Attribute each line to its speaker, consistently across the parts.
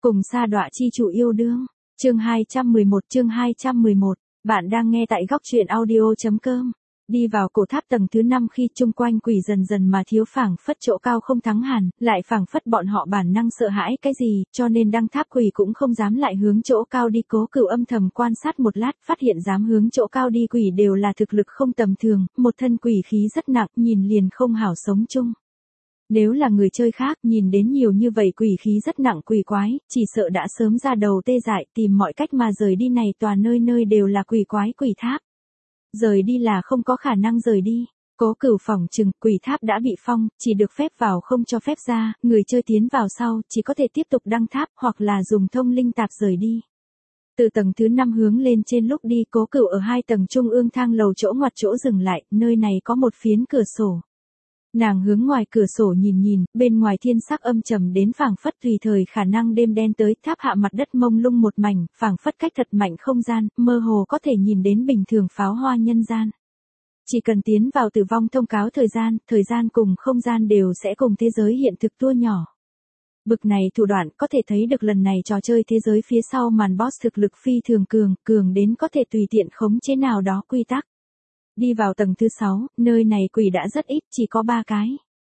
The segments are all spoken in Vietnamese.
Speaker 1: Cùng sa đọa chi chủ yêu đương. Chương 211. Bạn đang nghe tại góc truyện audio.com. Đi vào cổ tháp tầng thứ 5 khi chung quanh quỷ dần dần mà thiếu phảng phất chỗ cao không thắng hẳn, lại phảng phất bọn họ bản năng sợ hãi cái gì, cho nên đăng tháp quỷ cũng không dám lại hướng chỗ cao đi. Cố Cửu âm thầm quan sát một lát, phát hiện dám hướng chỗ cao đi quỷ đều là thực lực không tầm thường, một thân quỷ khí rất nặng, nhìn liền không hảo sống chung. Nếu là người chơi khác nhìn đến nhiều như vậy quỷ khí rất nặng quỷ quái, chỉ sợ đã sớm ra đầu tê dại tìm mọi cách mà rời đi, này toàn nơi nơi đều là quỷ quái quỷ tháp. Rời đi là không có khả năng rời đi. Cố Cửu phỏng chừng quỷ tháp đã bị phong, chỉ được phép vào không cho phép ra, người chơi tiến vào sau chỉ có thể tiếp tục đăng tháp hoặc là dùng thông linh tạp rời đi. Từ tầng thứ 5 hướng lên trên lúc đi, Cố Cửu ở 2 tầng trung ương thang lầu chỗ ngoặt chỗ dừng lại, nơi này có một phiến cửa sổ. Nàng hướng ngoài cửa sổ nhìn, bên ngoài thiên sắc âm trầm đến phảng phất tùy thời khả năng đêm đen tới, tháp hạ mặt đất mông lung một mảnh, phảng phất cách thật mạnh không gian, mơ hồ có thể nhìn đến bình thường pháo hoa nhân gian. Chỉ cần tiến vào tử vong thông cáo thời gian cùng không gian đều sẽ cùng thế giới hiện thực tua nhỏ. Bực này thủ đoạn có thể thấy được lần này trò chơi thế giới phía sau màn boss thực lực phi thường cường đến có thể tùy tiện khống chế nào đó quy tắc. Đi vào tầng thứ 6, nơi này quỷ đã rất ít, chỉ có 3 cái.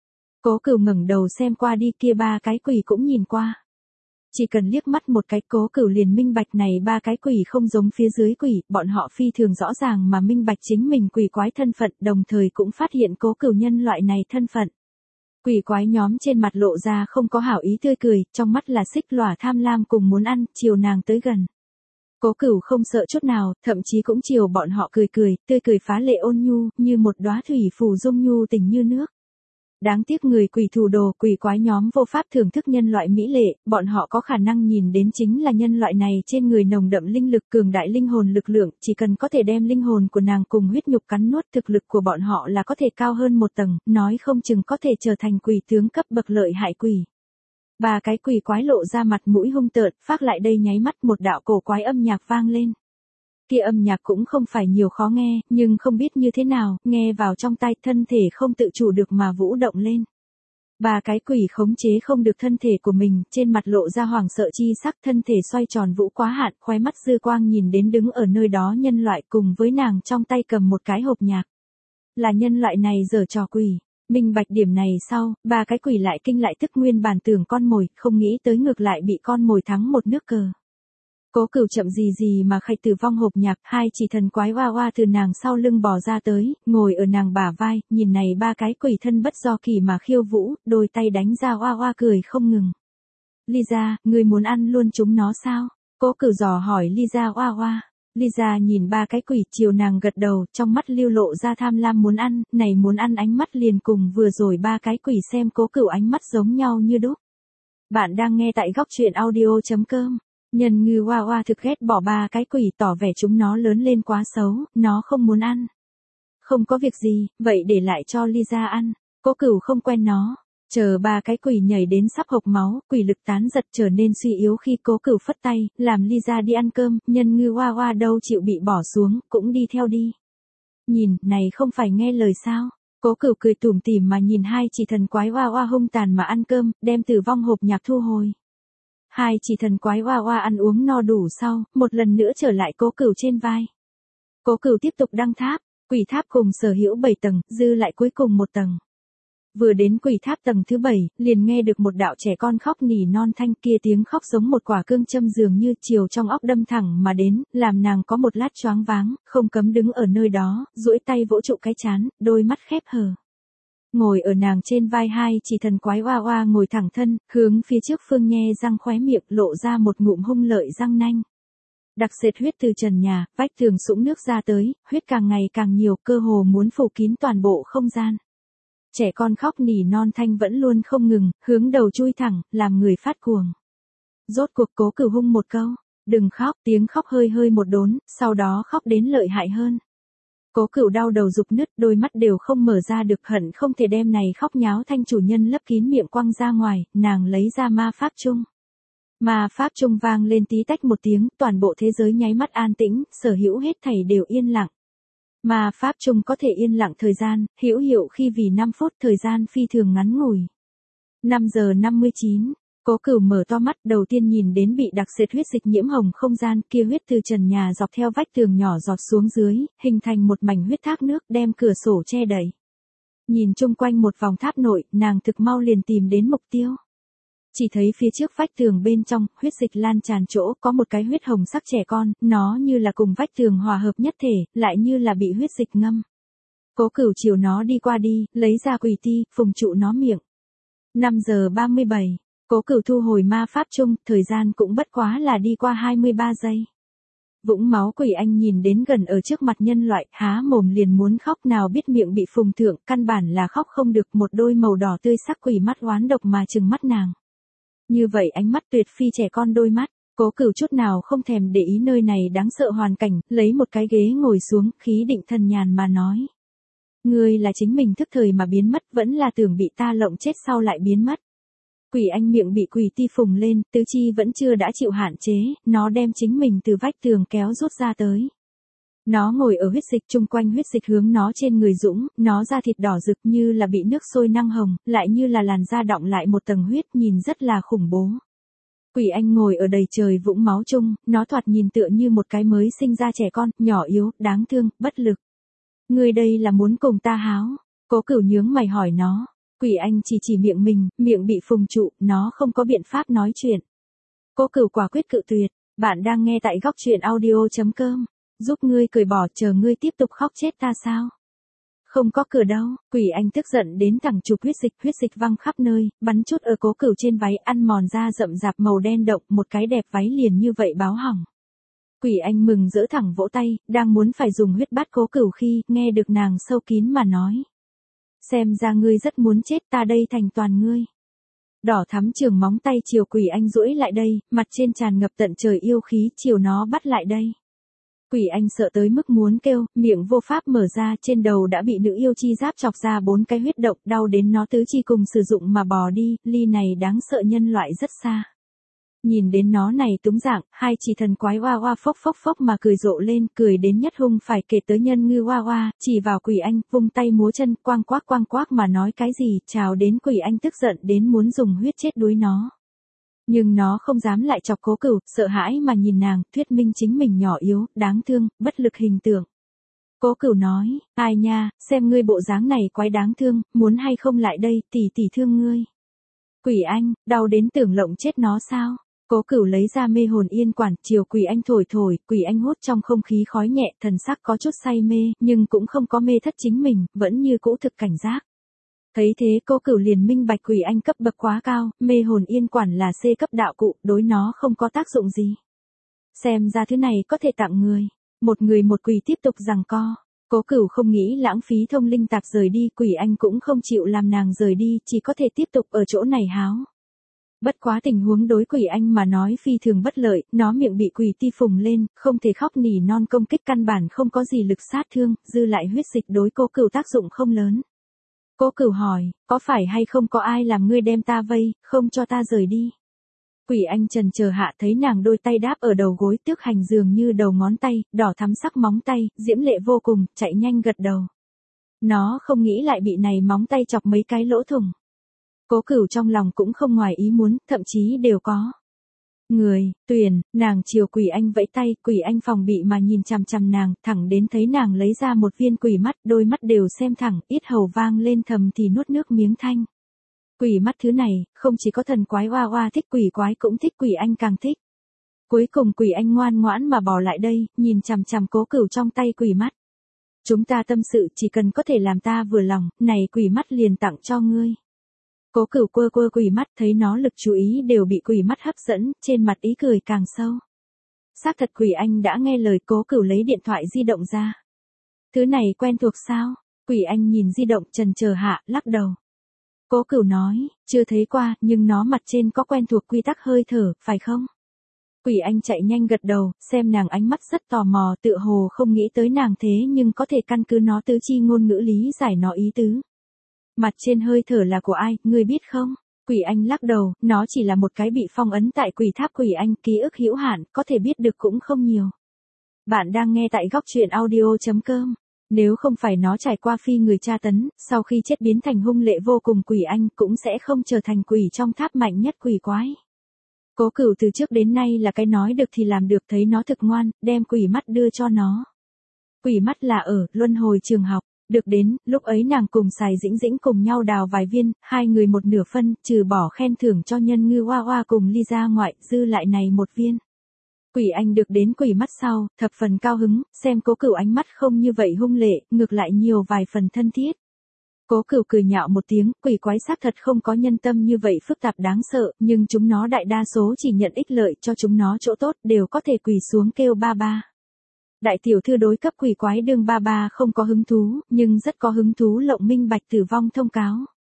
Speaker 1: Cố Cửu ngẩng đầu xem qua đi, kia 3 cái quỷ cũng nhìn qua. Chỉ cần liếc mắt một cái, Cố Cửu liền minh bạch này 3 cái quỷ không giống phía dưới quỷ, bọn họ phi thường rõ ràng mà minh bạch chính mình quỷ quái thân phận, đồng thời cũng phát hiện Cố Cửu nhân loại này thân phận. Quỷ quái nhóm trên mặt lộ ra không có hảo ý tươi cười, trong mắt là xích lỏa tham lam cùng muốn ăn, chiều nàng tới gần. Cố Cửu không sợ chút nào, thậm chí cũng chiều bọn họ cười, tươi cười phá lệ ôn nhu, như một đóa thủy phù dung nhu tình như nước. Đáng tiếc người quỷ thủ đồ, quỷ quái nhóm vô pháp thưởng thức nhân loại mỹ lệ, bọn họ có khả năng nhìn đến chính là nhân loại này trên người nồng đậm linh lực, cường đại linh hồn lực lượng, chỉ cần có thể đem linh hồn của nàng cùng huyết nhục cắn nuốt, thực lực của bọn họ là có thể cao hơn một tầng, nói không chừng có thể trở thành quỷ tướng cấp bậc lợi hại quỷ. 3 cái quỷ quái lộ ra mặt mũi hung tợn, phát lại đây nháy mắt một đạo cổ quái âm nhạc vang lên. Kia âm nhạc cũng không phải nhiều khó nghe, nhưng không biết như thế nào, nghe vào trong tai thân thể không tự chủ được mà vũ động lên. 3 cái quỷ khống chế không được thân thể của mình, trên mặt lộ ra hoảng sợ chi sắc, thân thể xoay tròn vũ quá hạn, khóe mắt dư quang nhìn đến đứng ở nơi đó nhân loại cùng với nàng trong tay cầm một cái hộp nhạc. Là nhân loại này giở trò quỷ. Minh bạch điểm này sau, 3 cái quỷ lại kinh lại tức nguyên bản tưởng con mồi, không nghĩ tới ngược lại bị con mồi thắng một nước cờ. Cố Cửu chậm gì mà khai tử vong hộp nhạc, 2 chỉ thần quái oa oa từ nàng sau lưng bò ra tới, ngồi ở nàng bả vai, nhìn này 3 cái quỷ thân bất do kỳ mà khiêu vũ, đôi tay đánh ra oa oa cười không ngừng. Lisa, ngươi muốn ăn luôn chúng nó sao? Cố Cửu dò hỏi Lisa oa oa. Lisa nhìn 3 cái quỷ chiều nàng gật đầu, trong mắt lưu lộ ra tham lam muốn ăn, này muốn ăn ánh mắt liền cùng vừa rồi 3 cái quỷ xem Cố Cửu ánh mắt giống nhau như đúc. Bạn đang nghe tại góc truyện audio.com. Nhân ngư oa oa thực ghét bỏ 3 cái quỷ, tỏ vẻ chúng nó lớn lên quá xấu, nó không muốn ăn. Không có việc gì, vậy để lại cho Lisa ăn. Cố Cửu không quen nó. Chờ 3 cái quỷ nhảy đến sắp hộc máu, quỷ lực tán giật trở nên suy yếu khi Cố Cửu phất tay, làm Lisa đi ăn cơm, nhân ngư oa oa đâu chịu bị bỏ xuống, cũng đi theo đi. Nhìn, này không phải nghe lời sao? Cố Cửu cười tủm tỉm mà nhìn 2 chỉ thần quái oa oa hung tàn mà ăn cơm, đem tử vong hộp nhạc thu hồi. 2 chỉ thần quái oa oa ăn uống no đủ sau, một lần nữa trở lại Cố Cửu trên vai. Cố Cửu tiếp tục đăng tháp, quỷ tháp cùng sở hữu 7 tầng, dư lại cuối cùng một tầng. Vừa đến quỷ tháp tầng thứ 7, liền nghe được một đạo trẻ con khóc nỉ non thanh, kia tiếng khóc giống một quả cương châm dường như chiều trong óc đâm thẳng mà đến, làm nàng có một lát choáng váng, không cấm đứng ở nơi đó, duỗi tay vỗ trụ cái trán, đôi mắt khép hờ. Ngồi ở nàng trên vai 2 chỉ thần quái oa oa ngồi thẳng thân, hướng phía trước phương nhe răng khóe miệng, lộ ra một ngụm hung lợi răng nanh. Đặc sệt huyết từ trần nhà, vách tường sũng nước ra tới, huyết càng ngày càng nhiều, cơ hồ muốn phủ kín toàn bộ không gian. Trẻ con khóc nỉ non thanh vẫn luôn không ngừng, hướng đầu chui thẳng, làm người phát cuồng. Rốt cuộc Cố Cửu hung một câu, đừng khóc, tiếng khóc hơi một đốn, sau đó khóc đến lợi hại hơn. Cố Cửu đau đầu rục nứt, đôi mắt đều không mở ra được, hận không thể đem này khóc nháo thanh chủ nhân lấp kín miệng quăng ra ngoài, nàng lấy ra ma pháp chung. Ma pháp chung vang lên tí tách một tiếng, toàn bộ thế giới nháy mắt an tĩnh, sở hữu hết thảy đều yên lặng. Ma pháp chung có thể yên lặng thời gian, hữu hiệu khi vì 5 phút, thời gian phi thường ngắn ngủi. 5 giờ 59. Cố Cửu mở to mắt, đầu tiên nhìn đến bị đặc sệt huyết dịch nhiễm hồng không gian, kia huyết từ trần nhà dọc theo vách tường nhỏ giọt xuống dưới, hình thành một mảnh huyết thác nước, đem cửa sổ che đậy. Nhìn chung quanh một vòng tháp nội, nàng thực mau liền tìm đến mục tiêu. Chỉ thấy phía trước vách tường bên trong, huyết dịch lan tràn chỗ, có một cái huyết hồng sắc trẻ con, nó như là cùng vách tường hòa hợp nhất thể, lại như là bị huyết dịch ngâm. Cố Cửu chiều nó đi qua đi, lấy ra quỷ ti, phùng trụ nó miệng. 5 giờ 37, Cố Cửu thu hồi ma pháp chung, thời gian cũng bất quá là đi qua 23 giây. Vũng máu quỷ anh nhìn đến gần ở trước mặt nhân loại, há mồm liền muốn khóc, nào biết miệng bị phùng thượng, căn bản là khóc không được, một đôi màu đỏ tươi sắc quỷ mắt oán độc mà trừng mắt nàng. Như vậy ánh mắt tuyệt phi trẻ con đôi mắt, Cố Cửu chút nào không thèm để ý nơi này đáng sợ hoàn cảnh, lấy một cái ghế ngồi xuống, khí định thần nhàn mà nói. Ngươi là chính mình thức thời mà biến mất, vẫn là tưởng bị ta lộng chết sau lại biến mất. Quỷ anh miệng bị quỷ ti phùng lên, tứ chi vẫn chưa đã chịu hạn chế, nó đem chính mình từ vách tường kéo rút ra tới. Nó ngồi ở huyết dịch, chung quanh huyết dịch hướng nó trên người dũng, nó da thịt đỏ rực như là bị nước sôi năng hồng, lại như là làn da đọng lại một tầng huyết, nhìn rất là khủng bố. Quỷ anh ngồi ở đầy trời vũng máu chung, nó thoạt nhìn tựa như một cái mới sinh ra trẻ con, nhỏ yếu, đáng thương, bất lực. Ngươi đây là muốn cùng ta háo? Cố Cửu nhướng mày hỏi nó. Quỷ anh chỉ miệng mình, miệng bị phùng trụ, nó không có biện pháp nói chuyện. Cố Cửu quả quyết cự tuyệt. Bạn đang nghe tại góc truyện audio.com. Giúp ngươi cười bỏ, chờ ngươi tiếp tục khóc chết ta sao? Không có cửa đâu. Quỷ anh tức giận đến thẳng chụp huyết dịch văng khắp nơi, bắn chút ở Cố Cửu trên váy, ăn mòn da rậm rạp màu đen đậm, một cái đẹp váy liền như vậy báo hỏng. Quỷ anh mừng rỡ thẳng vỗ tay, đang muốn phải dùng huyết bắt Cố Cửu khi, nghe được nàng sâu kín mà nói. Xem ra ngươi rất muốn chết, ta đây thành toàn ngươi. Đỏ thắm trường móng tay chiều quỷ anh duỗi lại đây, mặt trên tràn ngập tận trời yêu khí, chiều nó bắt lại đây. Quỷ anh sợ tới mức muốn kêu, miệng vô pháp mở ra, trên đầu đã bị nữ yêu chi giáp chọc ra 4 cái huyết động, đau đến nó tứ chi cùng sử dụng mà bò đi, ly này đáng sợ nhân loại rất xa. Nhìn đến nó này túng dạng, hai chỉ thần quái oa oa phốc phốc mà cười rộ lên, cười đến nhất hung phải kể tới nhân ngư oa oa, chỉ vào quỷ anh, vung tay múa chân, quang quác mà nói cái gì, chào đến quỷ anh tức giận đến muốn dùng huyết chết đuối nó. Nhưng nó không dám lại chọc Cố Cửu, sợ hãi mà nhìn nàng, thuyết minh chính mình nhỏ yếu, đáng thương, bất lực hình tượng. Cố Cửu nói, ai nha, xem ngươi bộ dáng này quái đáng thương, muốn hay không lại đây, tỷ thương ngươi. Quỷ anh, đau đến tưởng lộng chết nó sao? Cố Cửu lấy ra mê hồn yên quản, chiều quỷ anh thổi, quỷ anh hút trong không khí khói nhẹ, thần sắc có chút say mê, nhưng cũng không có mê thất chính mình, vẫn như cũ thực cảnh giác. Thấy thế Cố Cửu liền minh bạch quỷ anh cấp bậc quá cao, mê hồn yên quản là C cấp đạo cụ, đối nó không có tác dụng gì. Xem ra thứ này có thể tặng người. Một người một quỷ tiếp tục giằng co. Cố Cửu không nghĩ lãng phí thông linh tạp rời đi, quỷ anh cũng không chịu làm nàng rời đi, chỉ có thể tiếp tục ở chỗ này háo. Bất quá tình huống đối quỷ anh mà nói phi thường bất lợi, nó miệng bị quỷ ti phùng lên, không thể khóc nỉ non, công kích căn bản không có gì lực sát thương, dư lại huyết dịch đối Cố Cửu tác dụng không lớn. Cố Cửu hỏi, có phải hay không có ai làm ngươi đem ta vây, không cho ta rời đi? Quỷ anh trần chờ hạ thấy nàng đôi tay đáp ở đầu gối, tước hành dường như đầu ngón tay, đỏ thắm sắc móng tay, diễm lệ vô cùng, chạy nhanh gật đầu. Nó không nghĩ lại bị này móng tay chọc mấy cái lỗ thủng. Cố Cửu trong lòng cũng không ngoài ý muốn, thậm chí đều có. Người, Tuyền, nàng chiều quỷ anh vẫy tay, quỷ anh phòng bị mà nhìn chằm chằm nàng, thẳng đến thấy nàng lấy ra một viên quỷ mắt, đôi mắt đều xem thẳng, yết hầu vang lên thầm thì nuốt nước miếng thanh. Quỷ mắt thứ này, không chỉ có thần quái oa oa thích, quỷ quái cũng thích, quỷ anh càng thích. Cuối cùng quỷ anh ngoan ngoãn mà bỏ lại đây, nhìn chằm chằm Cố Cửu trong tay quỷ mắt. Chúng ta tâm sự, chỉ cần có thể làm ta vừa lòng, này quỷ mắt liền tặng cho ngươi. Cố Cửu quơ quỷ mắt, thấy nó lực chú ý đều bị quỷ mắt hấp dẫn, trên mặt ý cười càng sâu. Xác thật quỷ anh đã nghe lời. Cố Cửu lấy điện thoại di động ra. Thứ này quen thuộc sao? Quỷ anh nhìn di động chần chờ hạ, lắc đầu. Cố Cửu nói, chưa thấy qua, nhưng nó mặt trên có quen thuộc quy tắc hơi thở, phải không? Quỷ anh chạy nhanh gật đầu, xem nàng ánh mắt rất tò mò, tựa hồ không nghĩ tới nàng thế nhưng có thể căn cứ nó tứ chi ngôn ngữ lý giải nó ý tứ. Mặt trên hơi thở là của ai, ngươi biết không? Quỷ anh lắc đầu, nó chỉ là một cái bị phong ấn tại quỷ tháp quỷ anh, ký ức hữu hạn, có thể biết được cũng không nhiều. Bạn đang nghe tại góc truyện audio.com. Nếu không phải nó trải qua phi người tra tấn, sau khi chết biến thành hung lệ vô cùng quỷ anh cũng sẽ không trở thành quỷ trong tháp mạnh nhất quỷ quái. Cố Cửu từ trước đến nay là cái nói được thì làm được, thấy nó thực ngoan, đem quỷ mắt đưa cho nó. Quỷ mắt là ở luân hồi trường học, được đến, lúc ấy nàng cùng Sài Dĩnh Dĩnh cùng nhau đào vài viên, hai người một nửa phân, trừ bỏ khen thưởng cho nhân ngư Hoa Hoa cùng ly ra ngoại, dư lại này một viên. Quỷ anh được đến quỷ mắt sau, thập phần cao hứng, xem Cố Cửu ánh mắt không như vậy hung lệ, ngược lại nhiều vài phần thân thiết. Cố Cửu cười nhạo một tiếng, quỷ quái xác thật không có nhân tâm như vậy phức tạp đáng sợ, nhưng chúng nó đại đa số chỉ nhận ích lợi cho chúng nó chỗ tốt, đều có thể quỳ xuống kêu ba ba. Đại tiểu thư đối cấp quỷ quái đương ba ba không có hứng thú, nhưng rất có hứng thú lộng minh bạch tử vong thông cáo.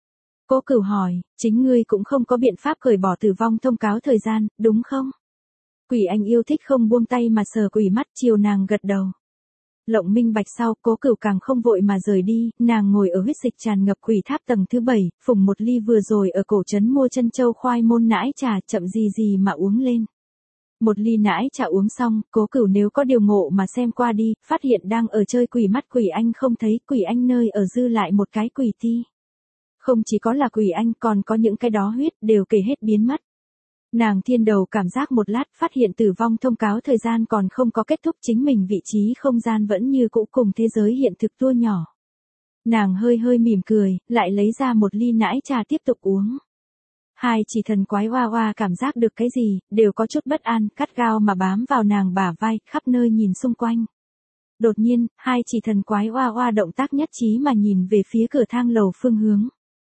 Speaker 1: Cố Cửu hỏi, chính ngươi cũng không có biện pháp cởi bỏ tử vong thông cáo thời gian, đúng không? Quỷ anh yêu thích không buông tay mà sờ quỷ mắt, chiều nàng gật đầu. Lộng minh bạch sau, Cố Cửu càng không vội mà rời đi, nàng ngồi ở huyết dịch tràn ngập quỷ tháp tầng thứ 7, phùng một ly vừa rồi ở cổ trấn mua chân châu khoai môn nãi trà, chậm gì gì mà uống lên. Một ly nãi trà uống xong, Cố Cửu nếu có điều ngộ mà xem qua đi, phát hiện đang ở chơi quỷ mắt quỷ anh không thấy, quỷ anh nơi ở dư lại một cái quỷ ti. Không chỉ có là quỷ anh còn có những cái đó huyết đều kể hết biến mất. Nàng thiên đầu cảm giác một lát, phát hiện tử vong thông cáo thời gian còn không có kết thúc, chính mình vị trí không gian vẫn như cũ cùng thế giới hiện thực tua nhỏ. Nàng hơi hơi mỉm cười, lại lấy ra một ly nãi trà tiếp tục uống. Hai chỉ thần quái Hoa Hoa cảm giác được cái gì, đều có chút bất an, gắt gao mà bám vào nàng bả vai, khắp nơi nhìn xung quanh. Đột nhiên, hai chỉ thần quái Hoa Hoa động tác nhất trí mà nhìn về phía cửa thang lầu phương hướng.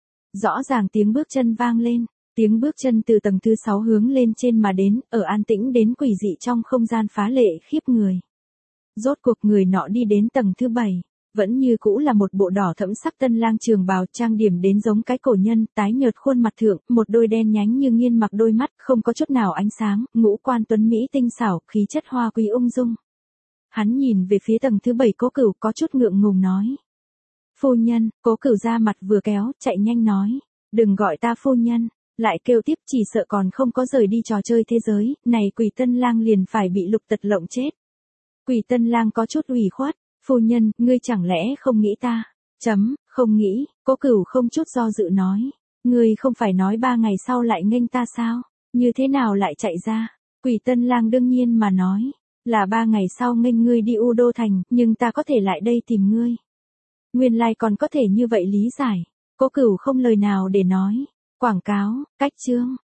Speaker 1: Rõ ràng tiếng bước chân vang lên. Tiếng bước chân từ tầng thứ 6 hướng lên trên mà đến, ở an tĩnh đến quỷ dị trong không gian phá lệ khiếp người. Rốt cuộc người nọ đi đến tầng thứ 7, vẫn như cũ là một bộ đỏ thẫm sắc tân lang trường bào, trang điểm đến giống cái cổ nhân, tái nhợt khuôn mặt thượng, một đôi đen nhánh như nghiên mặc đôi mắt, không có chút nào ánh sáng, ngũ quan tuấn mỹ tinh xảo, khí chất hoa quý ung dung. Hắn nhìn về phía tầng thứ 7 Cố Cửu, có chút ngượng ngùng nói. Phu nhân, Cố Cửu ra mặt vừa kéo, chạy nhanh nói. Đừng gọi ta phu nhân. Lại kêu tiếp, chỉ sợ còn không có rời đi trò chơi thế giới, này Quỷ Tân Lang liền phải bị Lục Tật lộng chết. Quỷ Tân Lang có chút ủy khuất, phu nhân, ngươi chẳng lẽ không nghĩ ta? Không nghĩ, Cố Cửu không chút do dự nói. Ngươi không phải nói 3 ngày sau lại nghênh ta sao? Như thế nào lại chạy ra? Quỷ Tân Lang đương nhiên mà nói. Là 3 ngày sau nghênh ngươi đi U Đô Thành, nhưng ta có thể lại đây tìm ngươi. Nguyên lai còn có thể như vậy lý giải. Cố Cửu không lời nào để nói. Quảng cáo, cách chương.